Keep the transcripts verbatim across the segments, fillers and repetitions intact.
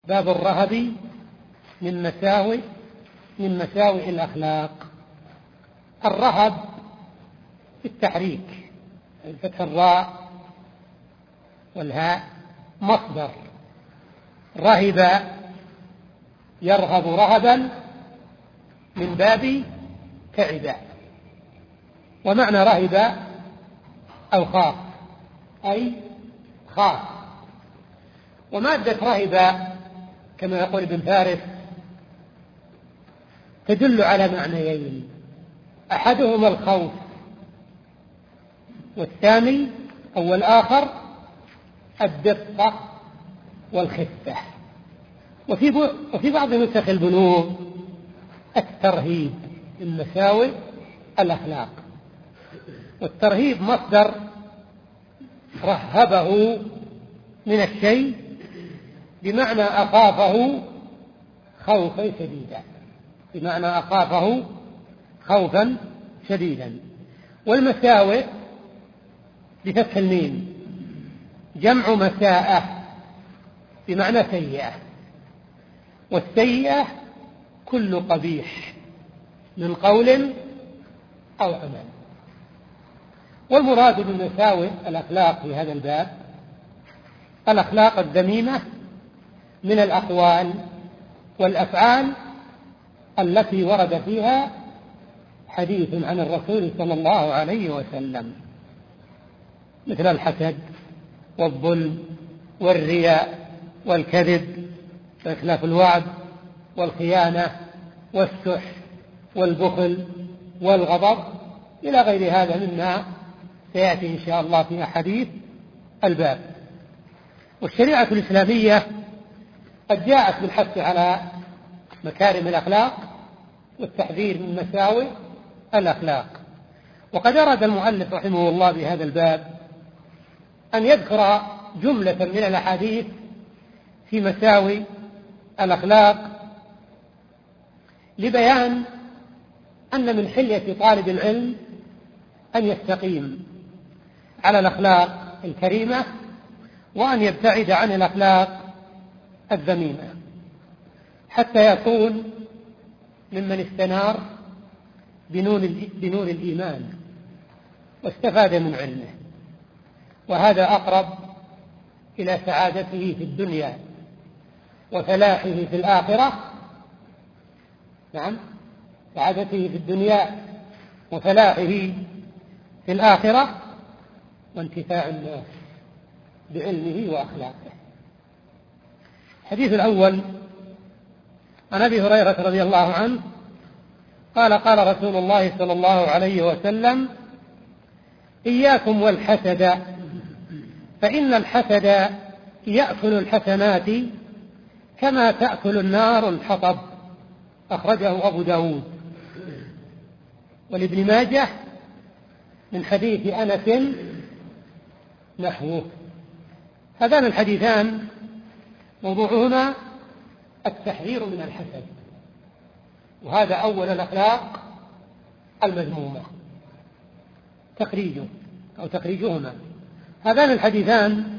باب الرهب من مساوئ من مساوئ الأخلاق. الرهب بالتحريك، فتح الراء والهاء، مصدر رهب يرهب رهبا من باب تعب، ومعنى رهب أو خاف أي خاف. ومادة رهب كما يقول ابن فارس تدل على معنيين، أحدهما الخوف والثاني أو الآخر الدقة والخفة. وفي وفي بعض نسخ البنوغ الترهيب من مساوئ الأخلاق. والترهيب مصدر رهبه من الشيء بمعنى أخافه خوفا شديدا، بمعنى أخافه خوفا شديدا. والمساوئ بفتح الميم جمع مساءة بمعنى سيئة، والسيئة كل قبيح من قول أو عمل. والمراد بمساوئ الأخلاق في هذا الباب الأخلاق الذميمة من الأقوال والأفعال التي ورد فيها حديث عن الرسول صلى الله عليه وسلم، مثل الحسد والظلم والرياء والكذب وإخلاف الوعد والخيانة والسح والبخل والغضب إلى غير هذا مما سيأتي إن شاء الله في أحاديث الباب. والشريعة الإسلامية قد جاءت بالحث على مكارم الأخلاق والتحذير من مساوئ الأخلاق. وقد أراد المؤلف رحمه الله بهذا الباب أن يذكر جملة من الأحاديث في مساوئ الأخلاق لبيان أن من حلية طالب العلم أن يستقيم على الأخلاق الكريمة وأن يبتعد عن الأخلاق الذميمة حتى يكون ممن استنار بنور الإيمان واستفاد من علمه، وهذا أقرب إلى سعادته في الدنيا وفلاحه في الآخرة. نعم، سعادته في الدنيا وفلاحه في الآخرة وانتفاع الناس بعلمه وأخلاقه. الحديث الأول عن أبي هريرة رضي الله عنه قال قال رسول الله صلى الله عليه وسلم: إياكم والحسد فإن الحسد يأكل الحسنات كما تأكل النار الحطب. أخرجه أبو داود. ولابن ماجه من حديث أنس نحوه. هذان الحديثان موضوعهما التحذير من الحسد، وهذا أول الأخلاق المذمومة تخريجه أو تخريجهما. هذان الحديثان،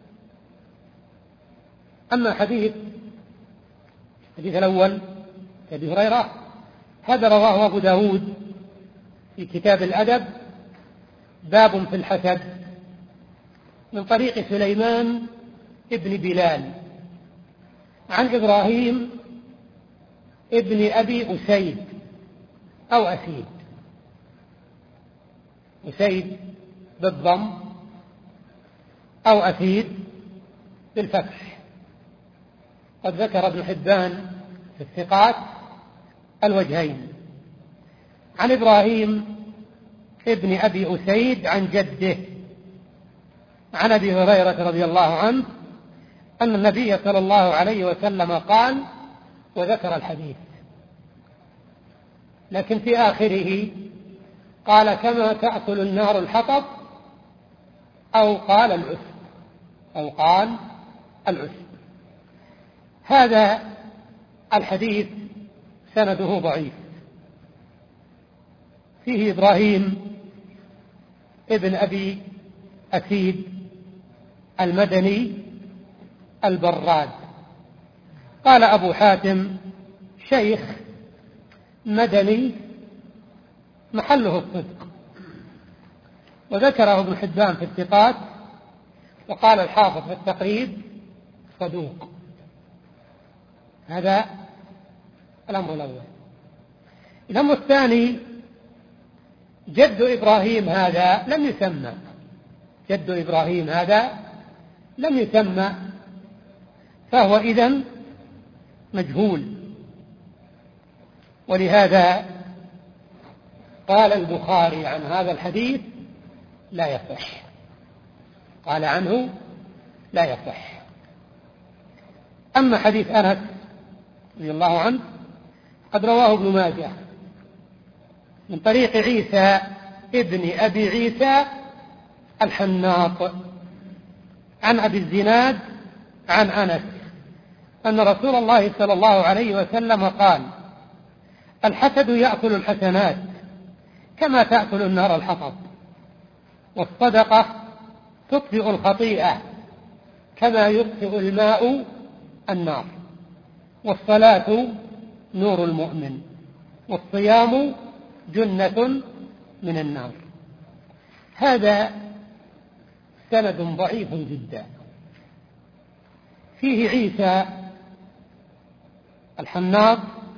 أما حديث الحديث الأول أبي هريرة هذا رواه أبو داود في كتاب الأدب باب في الحسد من طريق سليمان ابن بلال عن إبراهيم ابن أبي أسيد أو أسيد، أسيد بالضم أو أسيد بالفتح. قد ذكر ابن حبان في الثقات الوجهين. عن إبراهيم ابن أبي أسيد عن جده عن أبي هريرة رضي الله عنه أن النبي صلى الله عليه وسلم قال، وذكر الحديث، لكن في آخره قال: كما تأكل النار الحطب، أو قال العسب أو قال العسب. هذا الحديث سنده ضعيف، فيه إبراهيم ابن أبي أسيد المدني البراد، قال أبو حاتم شيخ مدني محله الصدق، وذكره ابن حبان في الثقات، وقال الحافظ في التقريب صدوق. هذا الأمر الأول. الأمر الثاني، جد إبراهيم هذا لم يسمى، جد إبراهيم هذا لم يسمى، فهو إذن مجهول. ولهذا قال البخاري عن هذا الحديث لا يصح، قال عنه لا يصح. أما حديث أنس رضي الله عنه قد رواه ابن ماجه من طريق عيسى ابن أبي عيسى الحناط عن أبي الزناد عن أنس أن رسول الله صلى الله عليه وسلم قال: الحسد يأكل الحسنات كما تأكل النار الحطب، والصدقة تطفئ الخطيئة كما يطفئ الماء النار، والصلاة نور المؤمن، والصيام جنة من النار. هذا سند ضعيف جدا، فيه عيسى الحناط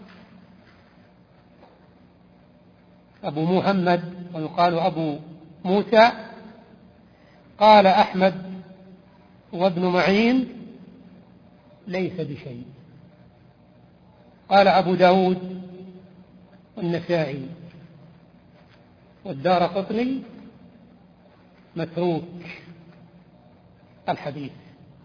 أبو محمد ويقال أبو موسى. قال أحمد وابن معين ليس بشيء. قال أبو داود والنسائي والدارقطني متروك الحديث.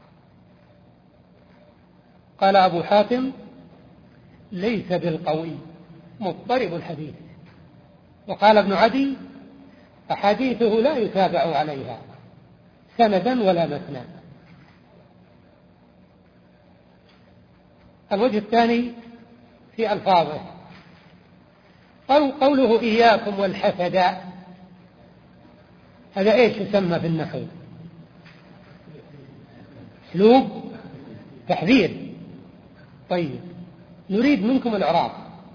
قال أبو حاتم ليس بالقوي، مضطرب الحديث. وقال ابن عدي أحاديثه لا يتابع عليها سندا ولا متنا. الوجه الثاني في ألفاظه، قوله إياكم والحسد، هذا إيش يسمى في النحو؟ اسلوب تحذير. طيب، نريد منكم الإعراب.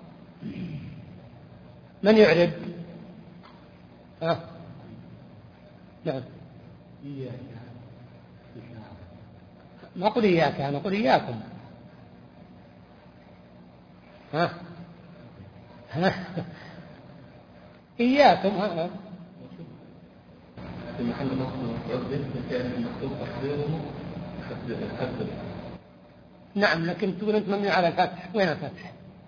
من يعرب؟ ها؟ نعم. ما قل إياك، أنا قل إياكم. ها؟ ها؟ إياكم. ها؟ في محل نعم، لكن تقول أنت مبني على الفتح. وين الفتح؟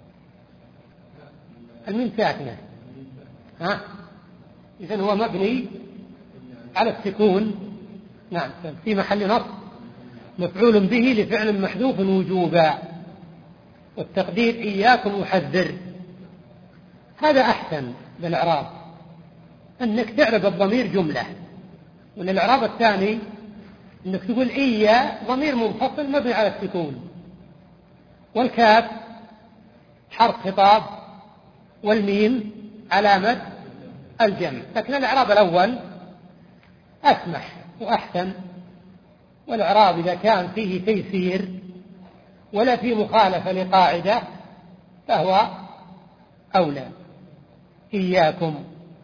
الميم ساكنة. ها؟ إذن هو مبني على السكون. نعم، في محل نصب مفعول به لفعل محذوف وجوبا، والتقدير إياكم أحذر. هذا أحسن بالإعراب، أنك تعرب الضمير جملة. والإعراب الثاني أنك تقول إيا ضمير منفصل مبني على السكون، والكاف حرف خطاب، والميم علامة الجمع. لكن الإعراب الأول أسمح وأحسن، والإعراب إذا كان فيه تيسير ولا فيه مخالفة لقاعدة فهو أولى. إياكم.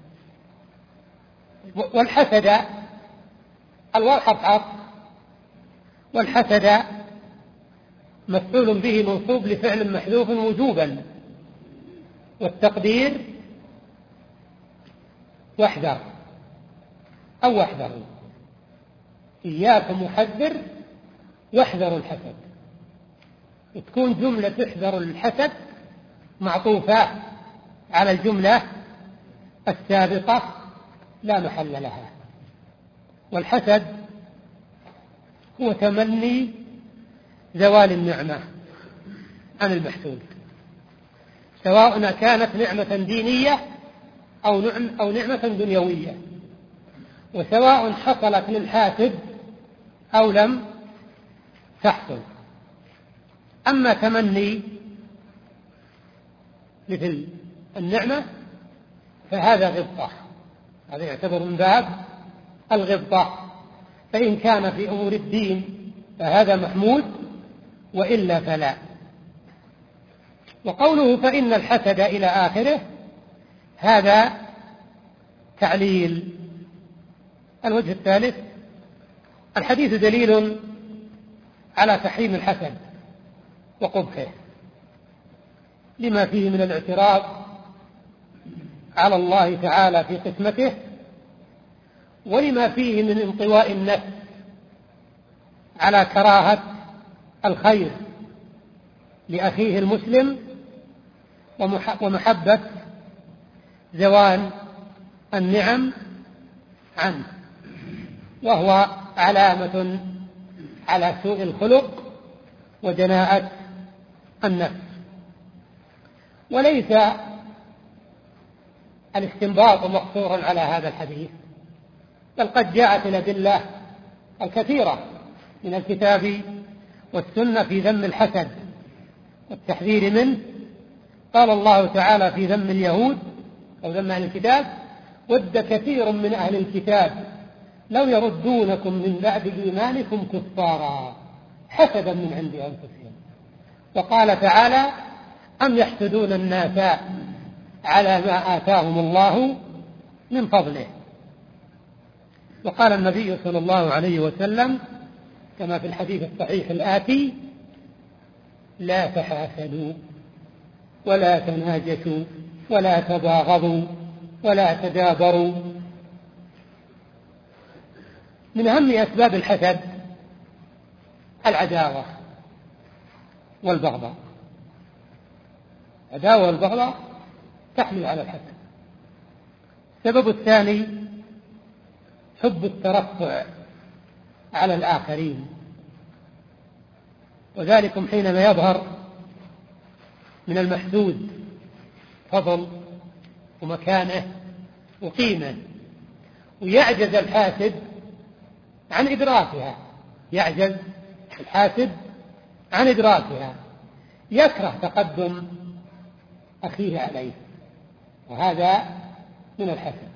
والحسد الواو حرف عطف، والحسد مفعول به منصوب لفعل محذوف وجوبا، والتقدير واحذر أو واحذروا. إياكم محذر واحذروا الحسد، وتكون جملة تحذر الحسد معطوفة على الجملة السابقة لا محل لها. والحسد هو تمني زوال النعمة عن المحسود، سواء كانت نعمة دينية أو نعم أو نعمة دنيوية، وسواء حصلت للحاسد أو لم تحصل. أما تمني مثل النعمة فهذا غبطة، هذا يعتبر من باب الغبطة. فإن كان في أمور الدين فهذا محمود، وإلا فلا. وقوله فإن الحسد إلى آخره هذا تعليل. الوجه الثالث: الحديث دليل على تحريم الحسد وقبحه لما فيه من الاعتراض على الله تعالى في قسمته، ولما فيه من انطواء النفس على كراهة الخير لأخيه المسلم ومحبة زوال النعم عنه، وهو علامة على سوء الخلق ودناءة النفس. وليس الاستنباط مقصورا على هذا الحديث، بل قد جاءت الأدلة الكثيرة من الكتاب والسنة في ذم الحسد والتحذير منه. قال الله تعالى في ذم اليهود أو ذم أهل الكتاب: ود كثير من أهل الكتاب لو يردونكم من بعد إيمانكم كفارا حسدا من عند أنفسهم. وقال تعالى: أم يحسدون الناس على ما آتاهم الله من فضله. وقال النبي صلى الله عليه وسلم كما في الحديث الصحيح الآتي: لا تحاسدوا ولا تناجشوا ولا تباغضوا ولا تدابروا. من أهم أسباب الحسد العداوة والبغضاء. العداوة والبغضاء تحمل على الحسد. السبب الثاني حب الترفع على الآخرين، وذلكم حينما يظهر من المحسود فضل ومكانه وقيمة، ويعجز الحاسد عن إدراكها، يعجز الحاسد عن إدراكها، يكره تقدم أخيه عليه، وهذا من الحسد.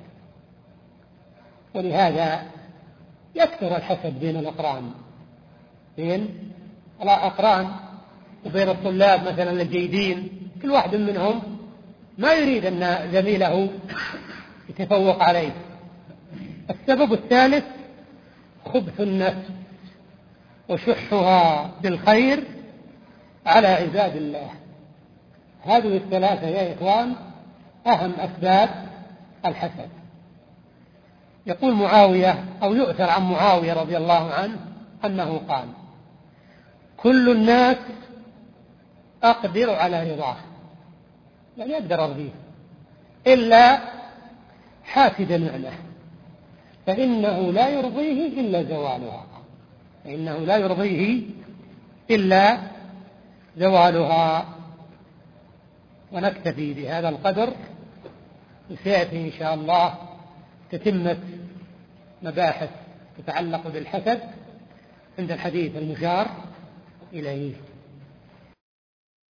ولهذا يكثر الحسد بين الأقران، بين الأقران وبين الطلاب مثلا الجيدين، كل واحد منهم ما يريد أن زميله يتفوق عليه. السبب الثالث خبث النفس وشحها بالخير على عباد الله. هذه الثلاثة يا إخوان أهم أسباب الحسد. يقول معاوية أو يؤثر عن معاوية رضي الله عنه أنه قال: كل الناس أقدر على رضاه، يعني أقدر أرضيه، إلا حاسد نعمة فإنه لا يرضيه إلا زوالها، فإنه لا يرضيه إلا زوالها. ونكتفي بهذا القدر، وسيأتي إن شاء الله تتمة مباحث تتعلق بالحسد عند الحديث المشار إليه.